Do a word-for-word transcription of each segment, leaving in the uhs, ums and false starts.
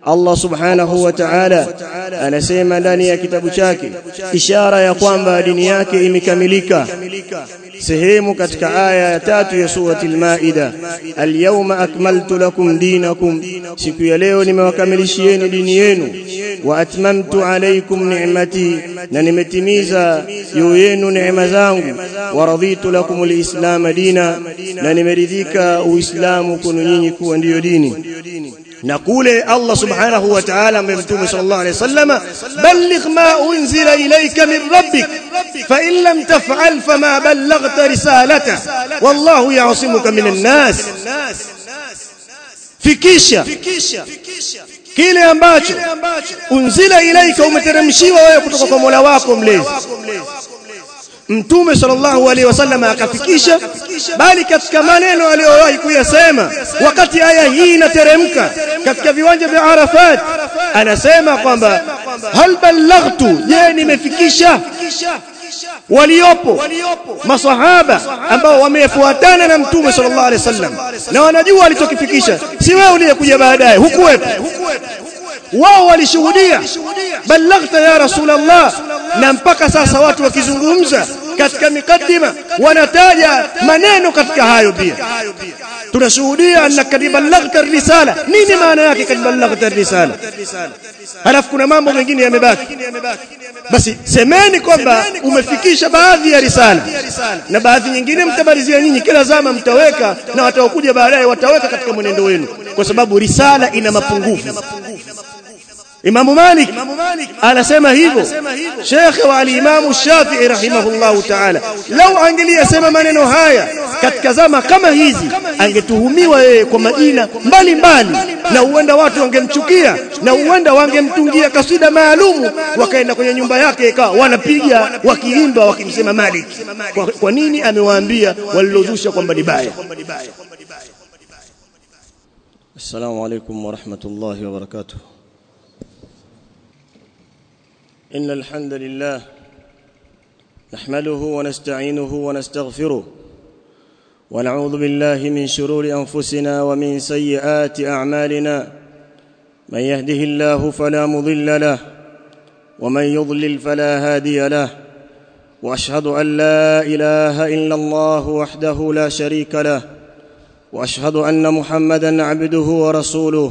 Allah subhanahu wa ta'ala anasema ndani ya kitabu chake ishara ya kwamba dini yake imekamilika. Sehemu katika aya ya tatu ya surati al-Maida, al-yawma akmaltu lakum dinakum, siku ya leo nimewakamilishieni dini yenu, wa atmamtu alaykum ni'mati, na nimetimiza juu yenu neema zangu, wa raditu lakum al-islam dina, na nimeridhika uislamu kwenu nyinyi kuwa ndiyo dini. Na kule Allah subhanahu wa ta'ala mtume sallallahu alayhi wasallam, balligh ma unzila ilayka min rabbik fa in lam taf'al fama ballaghta risalata wallahu ya'simuka minan nas. Fikisha kile ambacho unzila ilayka, umeteremshiwa wewe kutoka kwa Mola wako mlezi. Mtume sallallahu alaihi wasallam akafikisha, bali katika maneno aliyowahi kuyasema wakati aya hii inateremka katika viwanja vya Arafat, anasema kwamba hal ballaghtu, je nimefikisha? Waliopo masahaba ambao wamefuatana na Mtume sallallahu alaihi wasallam na wanajua alichokifikisha, si wewe uliyekuja baadaye, hukuwepo. Wao walishuhudia ballaghta ya Rasulullah, na mpaka sasa watu wakizungumza katika mikaddima wanataja maneno katika hayo pia. Tunashuhudia annaka ballaghta risala. Nini maana yake kad ballaghta risala? Halafu kuna mambo mengine yamebaki. Basi semeni kwamba umefikisha baadhi ya risala, na baadhi nyingine mtabalizia nyinyi, kila zama mtaweka, na wataokuja baadaye wataweka katika mwenendo wenu, kwa sababu risala ina mapungufu. Imam Malik anasema hivyo, Sheikh wa al-Imam Shafi'i rahimahullahu ta'ala, lau angeliyasema maneno haya katika zama kama hizi, angetuhumiwa yeye kwa majina mbalimbali, na huenda watu wangemchukia, na huenda wangemtungia kasida maalumu, wakaenda kwenye nyumba yake ikawa wanapiga wakiimba wakimsema Malik. Kwa, kwa nini? Amewaambia walilozusha kwamba ni baya. Assalamu alaykum wa rahmatullahi wa barakatuh. إن الحمد لله نحمده ونستعينه ونستغفره ونعوذ بالله من شرور أنفسنا ومن سيئات أعمالنا، من يهده الله فلا مضل له ومن يضلل فلا هادي له، وأشهد أن لا إله إلا الله وحده لا شريك له، وأشهد أن محمدًا عبده ورسوله.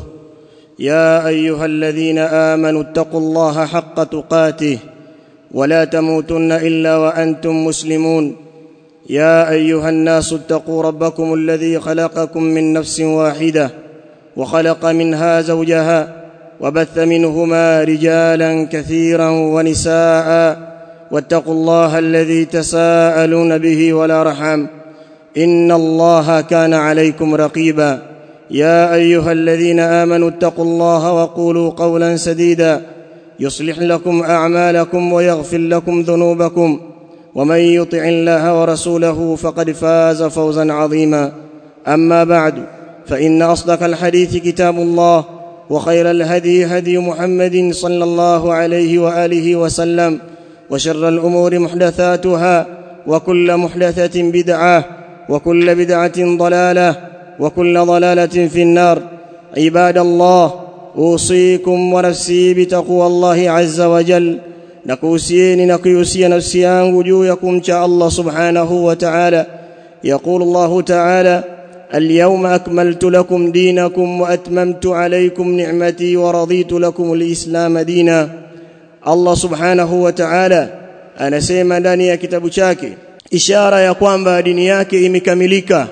يا أيها الذين آمنوا اتقوا الله حق تقاته ولا تموتن إلا وأنتم مسلمون. يا أيها الناس اتقوا ربكم الذي خلقكم من نفس واحدة وخلق منها زوجها وبث منهما رجالا كثيرا ونساء، واتقوا الله الذي تساءلون به والأرحام، إن الله كان عليكم رقيبا. يا أيها الذين آمنوا اتقوا الله وقولوا قولا سديدا يصلح لكم أعمالكم ويغفر لكم ذنوبكم، ومن يطع الله ورسوله فقد فاز فوزا عظيما. أما بعد، فإن أصدق الحديث كتاب الله، وخير الهدي هدي محمد صلى الله عليه وآله وسلم، وشر الأمور محدثاتها، وكل محدثة بدعة، وكل بدعة ضلالة، وكل ضلالة في النار. عباد الله، أوصيكم ونفسي بتقوى الله عز وجل. نكوسيني نكيوسي نفسي yangu juu ya kumcha Allah subhanahu wa ta'ala. يقول الله تعالى: اليوم أكملت لكم دينكم وأتممت عليكم نعمتي ورضيت لكم الإسلام دينا. Allah subhanahu wa ta'ala anasema ndani ya kitabu chake ishara ya kwamba dini yake imekamilika.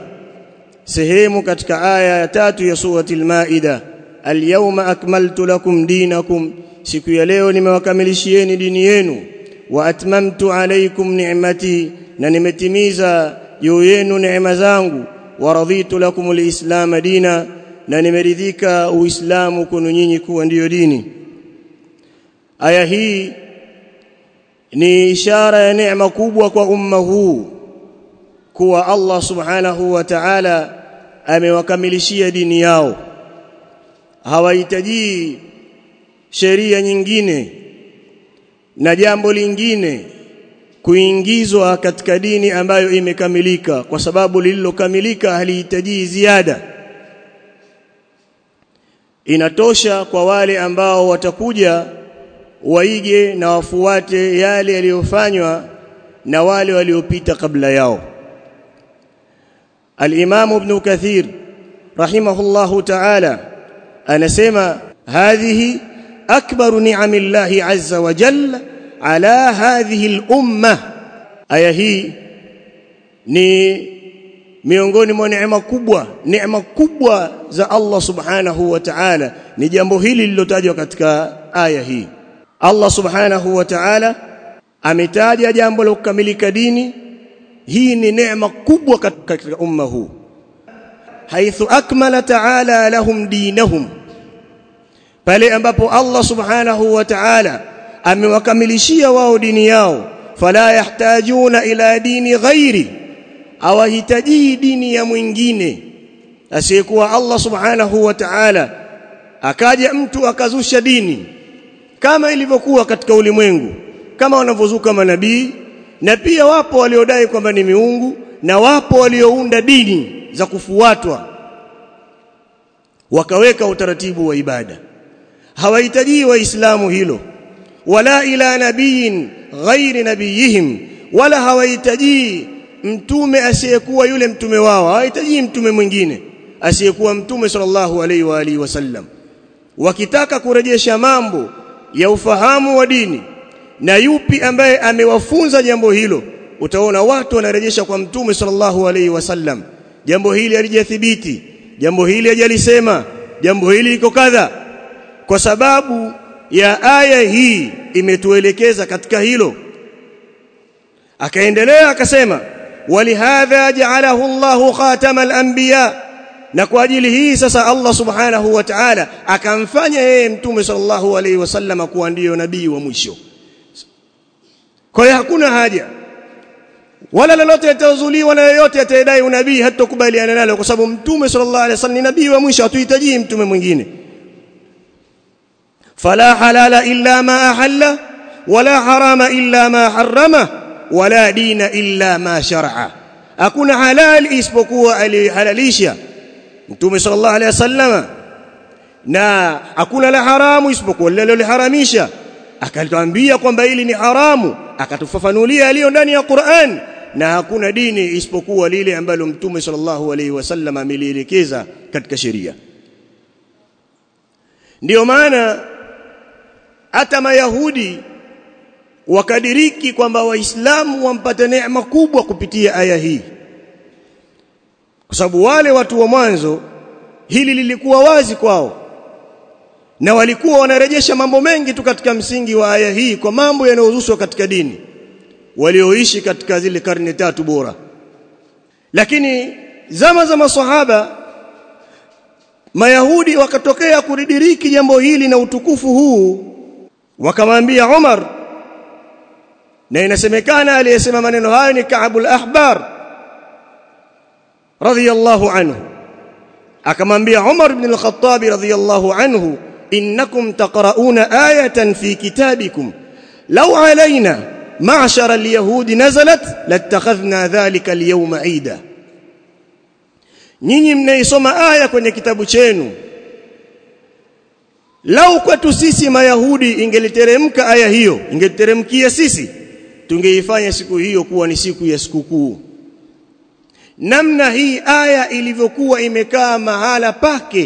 Sehemu katika aya ya tatu ya surati al-Maida, al-yawma akmaltu lakum dinakum, siku ya leo nimewakamilishieni dini yenu, wa atmamtu alaykum ni'mati, na nimetimiza juu yenu neema zangu, wa raditu lakum al-islam dina, na nimeridhika uislamu kwenu nyinyi kuwa ndiyo dini. Aya hii ni ishara ya neema kubwa kwa umma huu, kuwa Allah subhanahu wa ta'ala amewakamilishia dini yao. Hawahitaji sheria nyingine na jambo lingine kuingizwa katika dini ambayo imekamilika, kwa sababu lililokamilika halihitaji ziada. inatosha kwa wale ambao watakuja waige na wafuate yale yaliyofanywa na wale waliopita kabla yao. Al-Imam Ibn Kathir rahimahullahu ta'ala anasema hadhihi akbaru ni'amillahi azza wa jalla ala hadhihi al-umma. Aya hii ni miongoni mwa neema kubwa, neema kubwa za Allah subhanahu wa ta'ala ni jambo hili lilotajwa katika aya hii. Allah subhanahu wa ta'ala ametaja jambo la kukamilika dini. Hii ni neema kubwa katika umma huu. Haithu akmala ta'ala lahum dinahum, pale ambapo Allah subhanahu wa ta'ala amewakamilishia wao dini yao. Fala yahtajuna ila dini ghairi, hawahitaji dini ya mwingine asiyekuwa Allah subhanahu wa ta'ala. Akaja mtu akazusha dini kama ilivyokuwa katika ulimwengu, kama wanavyozuka manabii, na pia wapo waliodai kwamba ni miungu, na wapo waliounda dini za kufuatwa wakaweka utaratibu wa ibada. Hawahitaji waislamu hilo, wala ila nabiyin ghairi nabiyihim, wala hawahitaji mtume asiyekuwa yule mtume wao, hawahitaji mtume mwingine asiyekuwa mtume sallallahu alaihi wa alihi wasallam. Wakitaka kurejesha mambo ya ufahamu wa dini na yupi ambaye amewafunza jambo hilo, utaona watu wanarejesha kwa mtume sallallahu alaihi wasallam. Jambo hili halijathibiti, jambo hili hajalisema, jambo hili liko kadha. Kwa sababu ya aya hii imetuelekeza katika hilo. Akaendelea akasema walihadha ja'alahu Allahu khatamal anbiya, na kwa ajili hii sasa Allah subhanahu wa ta'ala akamfanya yeye mtume sallallahu alaihi wasallam kuwa ndio nabii wa mwisho. Kwa hiyo hakuna haja wala lolote yatazuliwa wala yoyote atadai unabii hatakubaliana nalo, kwa sababu mtume sallallahu alaihi wasallam ni nabii wa mwisho, hatuhitaji mtume mwingine. Fala halala illa ma ahalla wala harama illa ma harrama wala dina illa ma shar'a. Hakuna halal isipokuwa alihalalisha mtume sallallahu alaihi wasallam, na hakuna la haramu isipokuwa lile aliloharamisha. Akatuambia kwamba hili ni haramu, akatufafanulia aliyo ndani ya Qur'an, na hakuna dini isipokuwa lile ambalo mtume sallallahu alaihi wasallam amelielekeza katika sheria. Ndio maana hata Mayahudi wakadiriki kwamba Waislamu wampata neema kubwa kupitia aya hii, kwa sababu wale watu wa mwanzo hili lilikuwa wazi kwao, na walikuwa wanarejesha mambo mengi tu katika msingi wa aya hii kwa mambo yanayohusu katika dini, walioishi katika zile karne tatu bora. Lakini zama za maswahaba Mayahudi wakatokea kulidiriki jambo hili na utukufu huu, wakamwambia Umar, na inasemekana aliyesema maneno hayo ni Ka'bul Ahbar radhiyallahu anhu. Akamwambia Umar ibn al-Khattab radhiyallahu anhu, innakum taqra'una ayatan fi kitabikum law alayna ma'shara al-yahud nazalat latakhadhna dhalika al-yawma 'ida. Nyinyi mnaisoma aya kwenye kitabu chenu, lau kwetu sisi Mayahudi ingeliteremka aya hiyo, ingeliteremkia sisi, tungeifanya siku hiyo kuwa ni siku ya sikukuu. Namna hii aya ilivyokuwa imekaa mahala pake,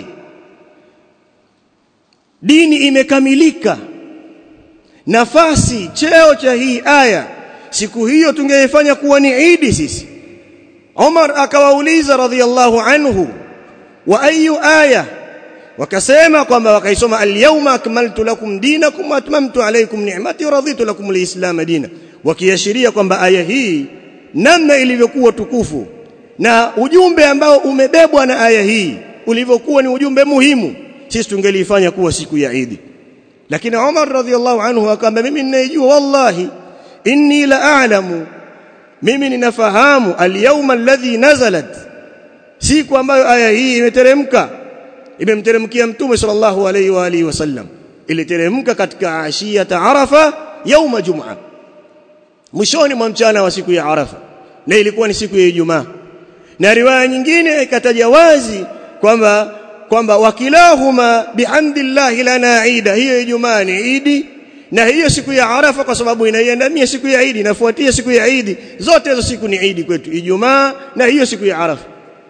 dini imekamilika, nafasi cheo cha hii aya, siku hiyo tungeifanya kuwa ni Idi sisi. Umar akawauliza radhiyallahu anhu, wa ayu aya? Wakasema kwamba wakaisoma al-yawma akmaltu lakum dinakum wa atmamtu alaykum ni'mati wa raditu lakum al-islam dina, wakiashiria kwamba aya hii namna ilivyokuwa tukufu na ujumbe ambao umebebwa na aya hii ulivyokuwa ni ujumbe muhimu, sisi tungelifanya kuwa siku ya Eid. Lakini Umar radhiyallahu anhu akamwambia, mimi ninajua, wallahi inni la a'lamu, mimi ninafahamu al-yawma alladhi nazalat, siku ambayo aya hii imeteremka, imemteremkia mtume sallallahu alayhi wa alihi wasallam, iliteremka katika ashiyata Arafa yauma Jumaa, mwishoni mwa mchana wa siku ya Arafa, na ilikuwa ni siku ya Ijumaa. Na riwaya nyingine ikataja wazi kwamba kwamba wakilahuma bihamdillahi lana Eid, hiyo Ijumaa ni Eid na hiyo siku ya Arafa kwa sababu inaiandamia siku ya Eid, inafuatia siku ya Eid, zote hizo siku ni Eid kwetu, Ijumaa na hiyo siku ya Arafa.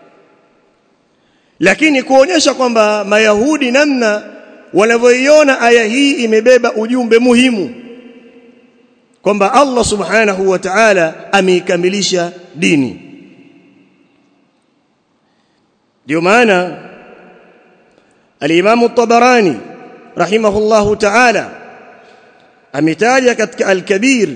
Lakini kuonyesha kwamba Mayahudi namna wanavyoiona aya hii imebeba ujumbe muhimu kwamba Allah subhanahu wa ta'ala ameikamilisha dini. Ndio maana al-Imam at-Tabarani rahimahullahu ta'ala ametaja katika al-Kabir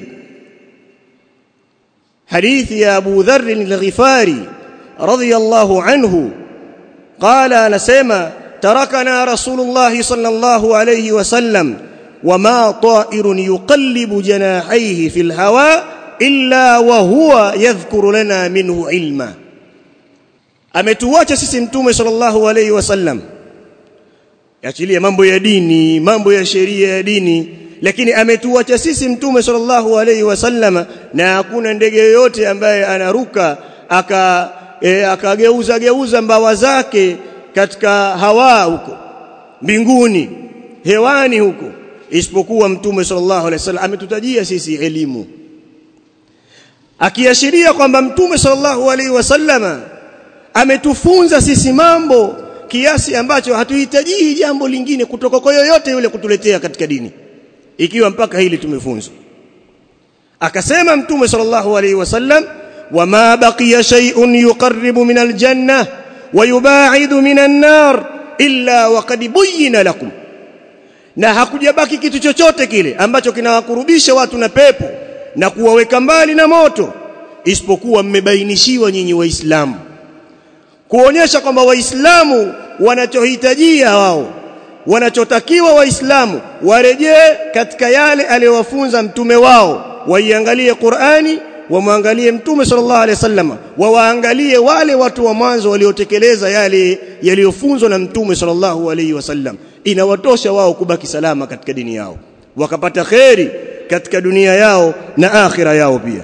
hadithi ya Abu Dharr al-Ghifari radiyallahu anhu qala anasema tarakana Rasulullah sallallahu alayhi wasallam wama ta'irun yuqallibu janahayhi fil hawa illa wa huwa yadhkuru lana minhu ilma. Ametuacha sisi mtume sallallahu alayhi wasallam, achilie mambo ya dini, mambo ya sheria ya dini, lakini ametuacha sisi mtume sallallahu alayhi wasallam na hakuna ndege yoyote ambaye anaruka aka e, akageuza geuza mbawa zake katika hawa huko mbinguni, hewani huko, isipokuwa mtume sallallahu alayhi wasallam ametutajia sisi elimu, akiashiria kwamba mtume sallallahu alayhi wasallam ametufunza sisi mambo kiasi ambacho hatuhitaji jambo lingine kutoka kwa yoyote yule kutuletea katika dini, ikiwa mpaka hili tumefunzwa. Akasema mtume sallallahu alayhi wasallam wama baqiya shay'un yuqarribu min aljanna wa yubaidu min an-nar illa waqad buyyina lakum, na hakujabaki kitu chochote kile ambacho kinawakurubisha watu na pepo na kuwaweka mbali na moto isipokuwa mmebainishiwa nyinyi Waislamu, kuonyesha kwamba Waislamu wanachohitajia wao, wanachotakiwa Waislamu warejee katika yale aliyowafunza mtume wao, waiangalie Qur'ani, wamwangalie mtume sallallahu alaihi wasallam, wawaangalie wale watu wa mwanzo waliotekeleza yale yaliyofunzwa na mtume sallallahu alaihi wasallam. Inawatosha wao kubaki salama katika dini yao, wakapata khairi katika dunia yao na akhira yao pia.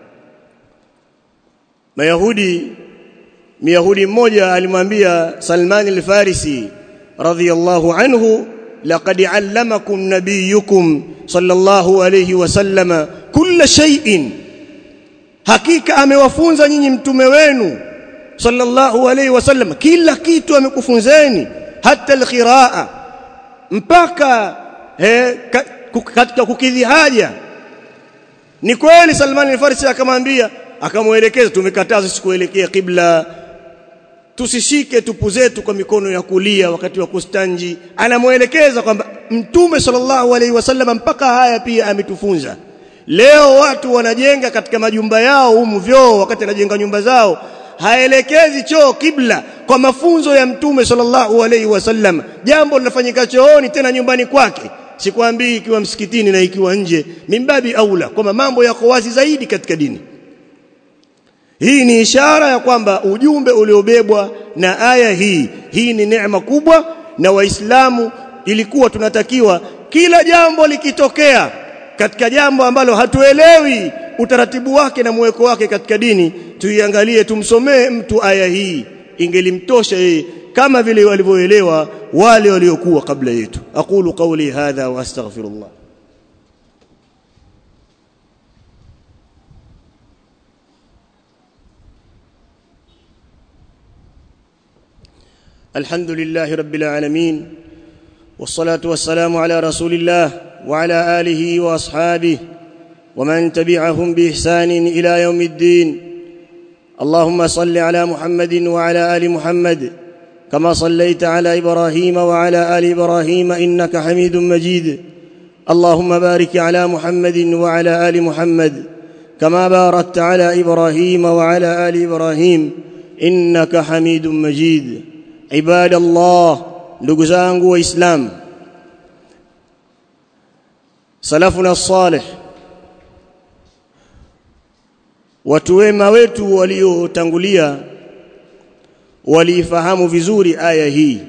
Mayahudi Myahudi mmoja alimwambia Salman al-Farisi radhiyallahu anhu laqad 'allamakum nabiyyukum sallallahu alayhi wasallam kulla shay'in, hakika amewafunza nyinyi mtume wenu sallallahu alayhi wasallam kila kitu amekufunzeni, hata al-qiraa, mpaka eh, katika kukidhi haja. Ni kweli Salman al-Farisi akamwambia, akamuelekeza, tumekataza sikuelekea kibla, tusishike tupu zetu kwa mikono ya kulia wakati wa kustanji. Anamuelekeza kwamba mtume sallallahu alaihi wasallam mpaka haya pia ametufunza. Leo watu wanajenga katika majumba yao humu vyoo, wakati anajenga nyumba zao haelekezi choo kibla kwa mafunzo ya mtume sallallahu alaihi wasallam. Jambo linafanyika chooni tena nyumbani kwake, sikwambii ikiwa msikitini na ikiwa nje, mimbabi aula, kwa mambo yako wazi zaidi katika dini. Hii ni ishara ya kwamba ujumbe uliobebwa na aya hii, hii ni neema kubwa, na Waislamu ilikuwa tunatakiwa kila jambo likitokea katika jambo ambalo hatuelewi utaratibu wake na mweko wake katika dini, tuiangalie, tumsomee mtu aya hii, ingelimtosha yeye kama vile walivyoelewa wale waliokuwa kabla yetu. Aqulu qawli hadha wa astaghfirullah. الحمد لله رب العالمين والصلاة والسلام على رسول الله وعلى آله وأصحابه ومن تبعهم بإحسان إلى يوم الدين. اللهم صل على محمد وعلى آل محمد كما صليت على إبراهيم وعلى آل إبراهيم إنك حميد مجيد. اللهم بارك على محمد وعلى آل محمد كما باركت على إبراهيم وعلى آل إبراهيم إنك حميد مجيد. عباد الله، ndugu zangu Waislamu, salafuna salih, watu wema wetu waliotangulia walifahamu vizuri aya hii,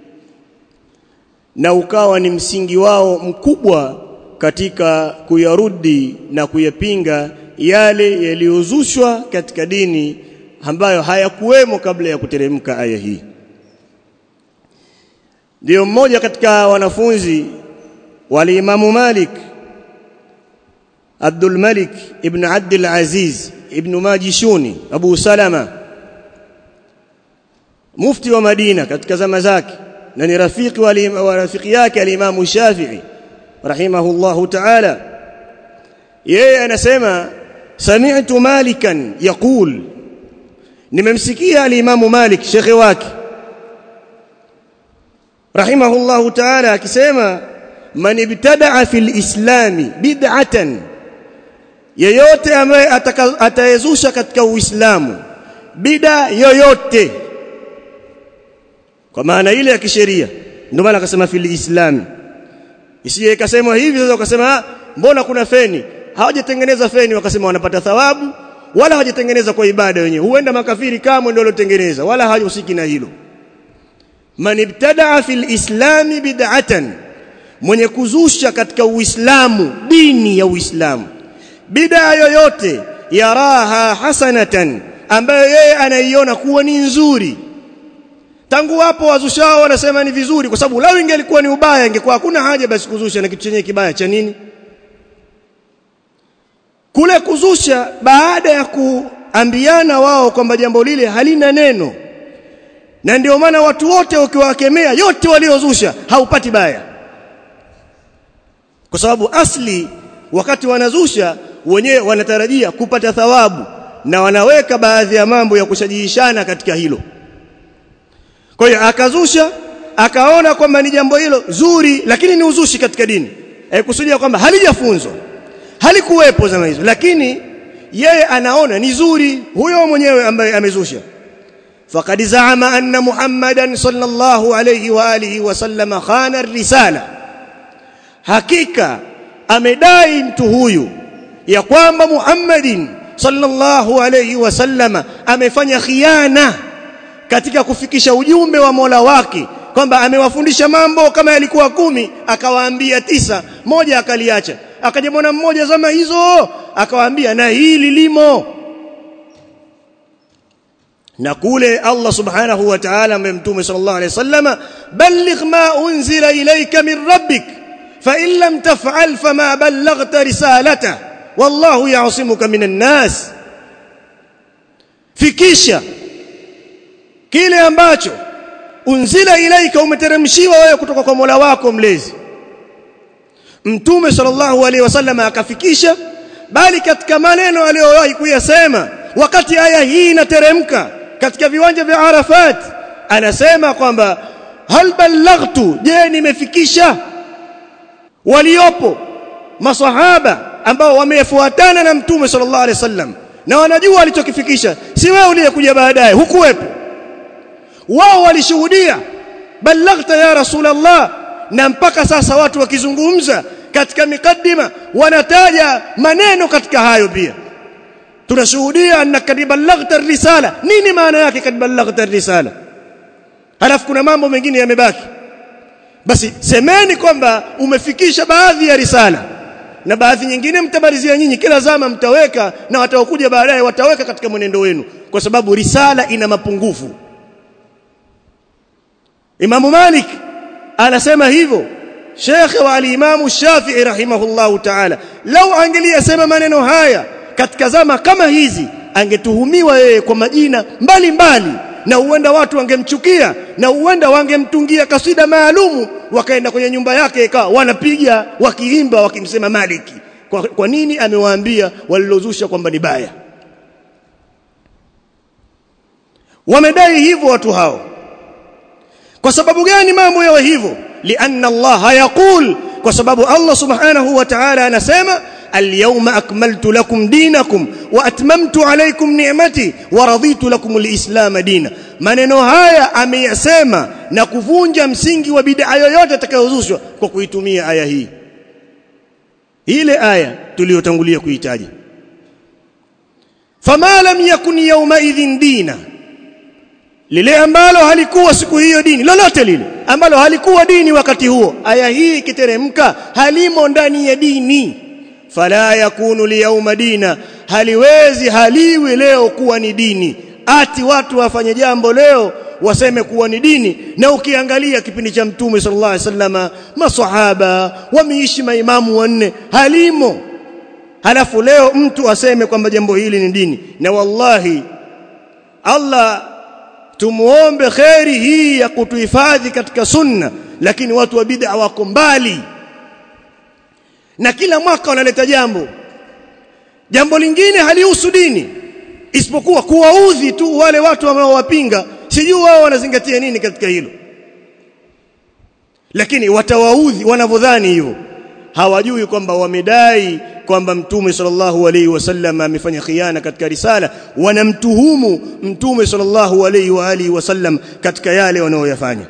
na ukawa ni msingi wao mkubwa katika kuyarudi na kuyapinga yale yaliyozushwa katika dini ambayo hayakuwemo kabla ya kuteremka aya hii. ndio mmoja katika wanafunzi wa Imam Malik, Abdul Malik ibn Abdul Aziz ibn Majishuni Abu Salama, mufti wa Madina katika zama zake, na ni rafiki wa rafiki yake al-Imam Shafi'i rahimahullahu ta'ala. Yeye anasema sami'tu Malikan yaqul, nimemsikia al-Imam Malik shekhi wake rahimahullahu ta'ala akisema, man ibtada'a fil islami bid'atan, yeyote ambaye atayezusha katika Uislamu bid'a yoyote, kwa maana ile ya kisheria, ndio maana akasema fil islam. Isije ikasema hivi sasa ukasema mbona kuna feni, hawajatengeneza feni wakasema wanapata thawabu, wala hawajatengeneza kwa ibada wenyewe, huenda makafiri kama ndio waliotengeneza, wala hawajusiki na hilo. Man ibtada'a fil islami bid'atan, mwenye kuzusha katika Uislamu, dini ya Uislamu, bid'a yoyote, yaraha hasanatan, ambayo yeye anaiona kuwa ni nzuri. Tangu hapo wazushao wanasema ni vizuri, kwa sababu lao ingelikuwa ni ubaya ingekuwa hakuna haja basi kuzusha na kitu chenye kibaya cha nini. Kule kuzusha baada ya kuambiana wao kwamba jambo lile halina neno, na ndio maana watu wote ukiwakemea yote waliozusha haupati baya, kwa sababu asli wakati wanazusha wenyewe wanatarajia kupata thawabu, na wanaweka baadhi ya mambo ya kushajihishana katika hilo. Kwa hiyo akazusha, akaona kwamba ni jambo hilo zuri, lakini ni uzushi katika dini, haikusudia kwamba halijafunzwa, halikuwepo zama hizo, lakini yeye anaona ni zuri huyo mwenyewe ambaye amezusha. Faqad zaama anna Muhammadan sallallahu alayhi wa alihi wa sallam khana ar-risala, hakika amedai mtu huyu ya kwamba Muhammadin sallallahu alayhi wa sallam amefanya khiana katika kufikisha ujumbe wa Mola wake, kwamba amewafundisha mambo kama yalikuwa kumi akawaambia tisa, moja akaliacha. Akaja mwana mmoja zama hizo akawaambia na hili limo. Na kule Allah subhanahu wa ta'ala mtume sallallahu alayhi wasallam, balligh ma unzila ilayka min rabbik fa in lam taf'al fama ballaghta risalata wallahu ya'simuka minan nas, fikisha kile ambacho unzila ilaika, umeteremshiwa wewe kutoka kwa Mola wako mlezi. Mtume sallallahu alaihi wasallam akafikisha, bali katika maneno aliyowahi kuyasema wakati aya hii inateremka katika viwanja vya Arafat, anasema kwamba hal ballaghtu, je nimefikisha? Waliopo masahaba ambao wamefuatana na Mtume sallallahu alaihi wasallam na wanajua alichokifikisha, si wewe uliyekuja baadaye, hukuwepo. Wao walishuhudia ballaghta ya Rasulullah, na mpaka sasa watu wakizungumza katika mikaddima wanataja maneno katika hayo pia. Tunashuhudia annaka ballaghta ar-risala. Nini maana yake kad ballaghta ar-risala? Halafu kuna mambo mengine yamebaki. Basi semeni kwamba umefikisha baadhi ya risala, na baadhi nyingine mtabarizia nyinyi, kila zama mtaweka, na wataokuja baadaye wataweka katika mwenendo wenu, kwa sababu risala ina mapungufu. Imam Malik anasema hivyo, Sheikh wa al-Imam Shafi'i rahimahullahu ta'ala, lau angeliyasema maneno haya katika zama kama hizi, angetuhumiwa yeye kwa majina mbalimbali mbali, na huenda watu wangemchukia, na huenda wangemtungia kasida maalumu, wakaenda kwenye nyumba yake ikawa wanapiga wakiimba wakimsema Maliki. Kwa, kwa nini? Amewaambia walilozusha kwamba ni baya. Wamedai hivyo watu hao. Kwa sababu gani mambo yawe hivyo? Lianna Allah yaqul, kwa sababu Allah subhanahu wa ta'ala anasema al-yawma akmaltu lakum dinakum wa atmamtu alaykum ni'mati wa raditu lakum al-islam dina. Maneno haya ameyasema na kuvunja msingi wa bid'a yoyote atakayozushwa kwa kuitumia aya hii, ile aya tuliyotangulia kuitaja. Fama lam yakun yawma idhin dina, lile ambalo halikuwa siku hiyo dini, lolote lile ambalo halikuwa dini wakati huo, aya hii ikiteremka halimo ndani ya dini. Fala yakunu liyawma dina, haliwezi haliwi leo kuwa ni dini. Ati watu wafanye jambo leo waseme kuwa ni dini. Na ukiangalia kipindi cha Mtume sallallahu alaihi wasallam, maswahaba wameishi maimamu wanne, halimo. Halafu leo mtu aseme kwamba jambo hili ni dini. Na wallahi Allah tumuombe khairi hii ya kutuhifadhi katika sunna, lakini watu wa bid'a wako mbali. Na kila mwaka wanaleta jambo jambo lingine halihusu dini isipokuwa kuwaudhi tu wale watu wanaowapinga. Sijui wao wanazingatia nini katika hilo, lakini watawaudhi wanavyodhani hivyo. Hawajui kwamba wamedai kwamba Mtume sallallahu alaihi wasallam amefanya khiana katika risala. Wanamtuhumu Mtume sallallahu alaihi wa alihi wasallam katika yale wanayoyafanya.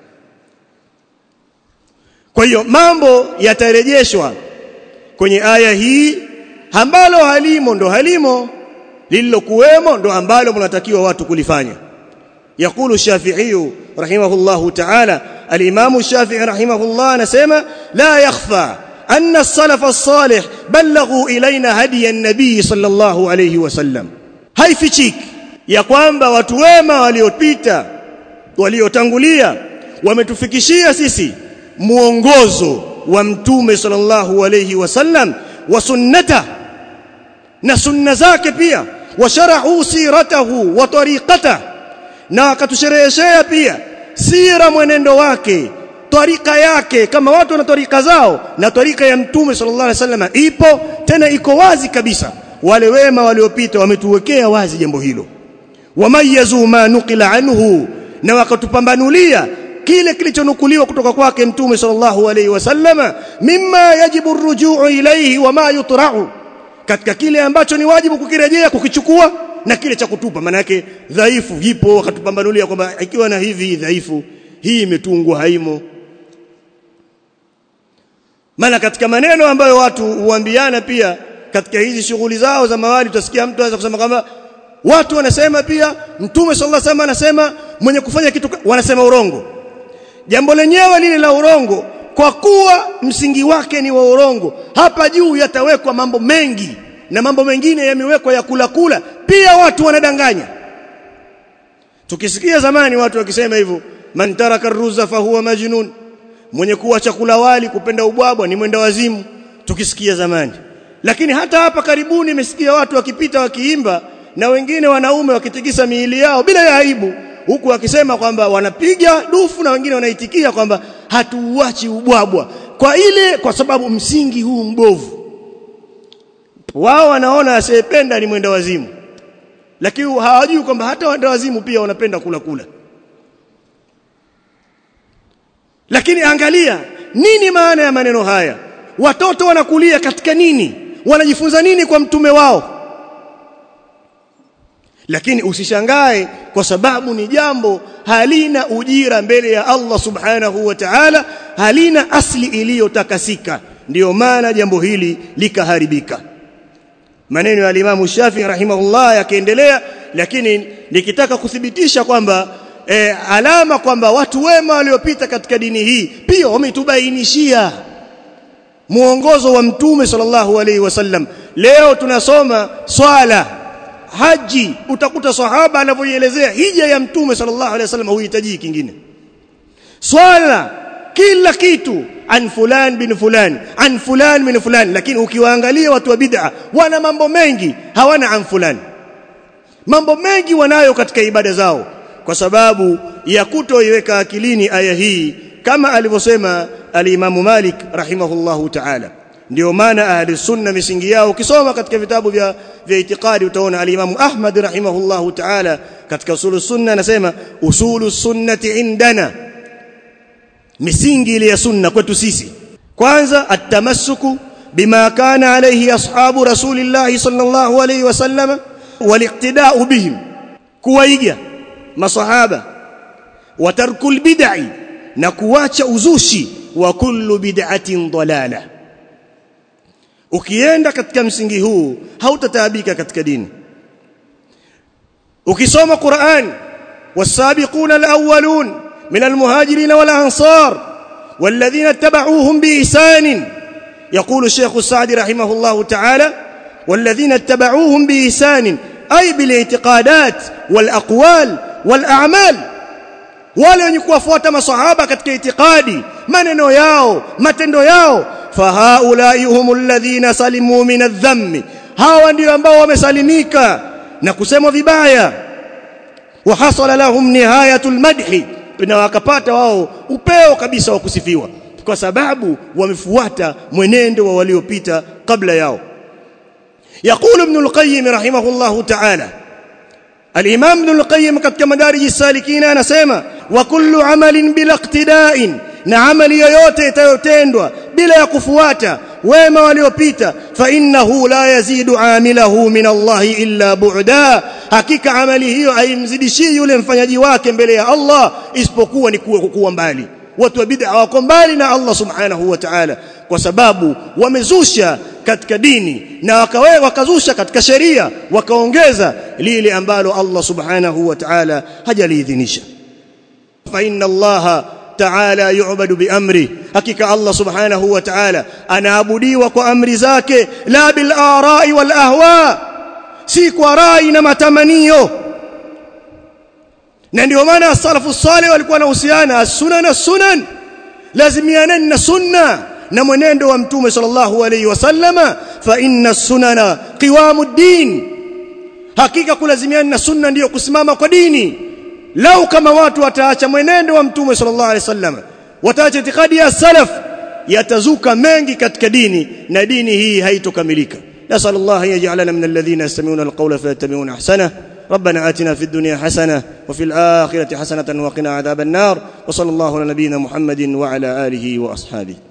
Kwa hiyo mambo yatarejeshwa kwenye aya hii, ambalo halimo ndo halimo, lililokuwemo ndo ambalo mnatakiwa watu kulifanya. Yakulu Shafi'i rahimahullahu ta'ala, al-Imam Shafi'i rahimahullah anasema la yakhfa anna as-salaf as-salih balaghu ilaina hadiya an-nabii sallallahu alayhi wasallam. Haifichiki ya kwamba watu wema waliopita waliotangulia wametufikishia sisi muongozo wa Mtume sallallahu alayhi wasallam wa sunnata, na sunna zake pia, wa shara'u siratahu wa tariqatahu, na akatushereheshea pia sira, mwenendo wake, tarika yake. Kama watu wana tarika zao, na tarika ya Mtume sallallahu alaihi wasallam ipo, tena iko wazi kabisa. Wale wema waliopita wametuwekea wazi jambo hilo. Wamayazu ma nuqila anhu, na wakatupambanulia kile kilichonukuliwa kutoka kwake Mtume sallallahu alaihi wasallam, mimma yajibu ar-rujuu ilayhi wa ma yutra'u, katika kile ambacho ni wajibu kukirejea kukichukua, na kile cha kutupa. Maana yake dhaifu ipo, wakatupambanulia kwamba ikiwa na hivi dhaifu, hii imetungwa haimo. Maana katika maneno ambayo watu huambiana pia katika hizi shughuli zao za mawali, utasikia mtu anaweza kusema kwamba watu wanasema pia Mtume sallallahu alaihi wasallam anasema mwenye kufanya kitu, wanasema urongo. Jambo lenyewe lile la urongo, kwa kuwa msingi wake ni wa urongo, hapa juu yatawekwa mambo mengi, na mambo mengine yamewekwa ya kula kula pia. Watu wanadanganya. Tukisikia zamani watu wakisema hivyo, man taraka ar-ruza fa huwa majnun, mwenye kuwa chakula wali kupenda ubwabwa ni mwenda wazimu. Tukisikia zamani, lakini hata hapa karibuni nimesikia watu wakipita wakiimba, na wengine wanaume wakitikisa miili yao bila ya aibu, huku wakisema kwamba wanapiga dufu, na wengine wanaitikia kwamba hatuuachi ubwabwa kwa ile, kwa sababu msingi huu mbovu. Wao wanaona asiyependa ni mwenda wazimu, lakini hawajui kwamba hata wenda wazimu pia wanapenda kula kula. Lakini angalia nini maana ya maneno haya. Watoto wanakulia katika nini? Wanajifunza nini kwa mtume wao? Lakini usishangae kwa sababu ni jambo halina ujira mbele ya Allah subhanahu wa ta'ala, halina asli iliyotakasika, ndio maana jambo hili likaharibika. Maneno ya Imam Shafi'i rahimahullah yakaendelea, lakini nikitaka kuthibitisha kwamba e, alama kwamba watu wema waliopita katika dini hii pia wametubainishia muongozo wa Mtume sallallahu alaihi wasallam. Leo tunasoma swala, haji, utakuta sahaba anavyoelezea hija ya Mtume sallallahu alaihi wasallam, huhitaji kingine. Swala, kila kitu, an fulan bin fulan, an fulan bin fulan. Lakini ukiwaangalia watu wa bid'a, wana mambo mengi, hawana an fulan. Mambo mengi wanayo katika ibada zao, kwa sababu ya kutoiweka akilini aya hii, kama alivyosema al-Imam Malik rahimahullahu ta'ala. Ndio maana ahli sunna misingi yao, ukisoma katika vitabu vya vya itikadi utaona al-Imam Ahmad rahimahullahu ta'ala katika usulus sunna anasema usulus sunnati indana, misingi ile ya sunna kwetu sisi, kwanza at-tamassuku bima kana alayhi ashabu rasulillah sallallahu alayhi wasallam wal-iqtida'u bihim, kuwaiga masahaba, wa tarkul bid'i, na kuacha uzushi, wa kullu bid'atin dalala. Ukienda katika msingi huu hautataabika katika dini. Ukisoma Qur'an, was-sabiquna al-awwalun min al-muhajirin wal-ansar walladhina ittaba'uuhum bi-ihsan, يقول الشيخ السعدي رحمه الله تعالى والذين اتبعوهم بإحسان أي بالاعتقادات والأقوال والأعمال. wale wenye kuwafuata maswahaba katika itikadi, maneno yao, matendo yao, fahaulai humul ladhina salimu min adh-dhammi, hawa ndio ambao wamesalimika na kusemwa vibaya. Wa hasala lahum nihayatul madhi, na wakapata wao upeo kabisa wa kusifiwa kwa sababu wamefuata mwenendo wa waliopita kabla yao. Yaqulu Ibn al-Qayyim rahimahullahu ta'ala, al-Imam Ibn al-Qayyim katika Madarij as-Salikin anasema, wa kullu amalin bila iqtida'in, na amali yoyote itayotendwa bila ya kufuata wema waliopita, fa innahu la yazidu amilahu min Allah illa bu'da, hakika amali hiyo haimzidishi yule mfanyaji wake mbele ya Allah isipokuwa ni kuwa mbali. Watu wa bid'a wako mbali na Allah subhanahu wa ta'ala kwa sababu wamezusha katika dini na wakawe wakazusha katika sheria, wakaongeza lile ambalo Allah subhanahu wa ta'ala hajaliidhinisha. Fa inna Allah ta'ala yu'badu bi amri, hakika Allah subhanahu wa ta'ala anaabudiwa kwa amri zake, la bil ara'i wal ahwa, si kwa rai na matamanio. Na ndio maana as-salafu salih walikuwa na uhusiana as-sunan as-sunan, lazimiana na sunna na mwenendo wa mtume sallallahu alayhi wasallama. Fa inna as-sunana qiwamud din, hakika kulazimiana na sunna ndio kusimama kwa dini. Lau kama watu wataacha mwenendo wa mtume sallallahu alayhi wasallam, wataacha itikadi ya salaf, yatazuka mengi katika dini na dini hii haitokamilika. Nasallallahu yaj'alana min alladhina yastami'una alqawla fayattabi'una ahsana. ربنا آتنا في الدنيا حسنة وفي الآخرة حسنة وقنا عذاب النار. وصلى الله على نبينا محمد وعلى آله وأصحابه.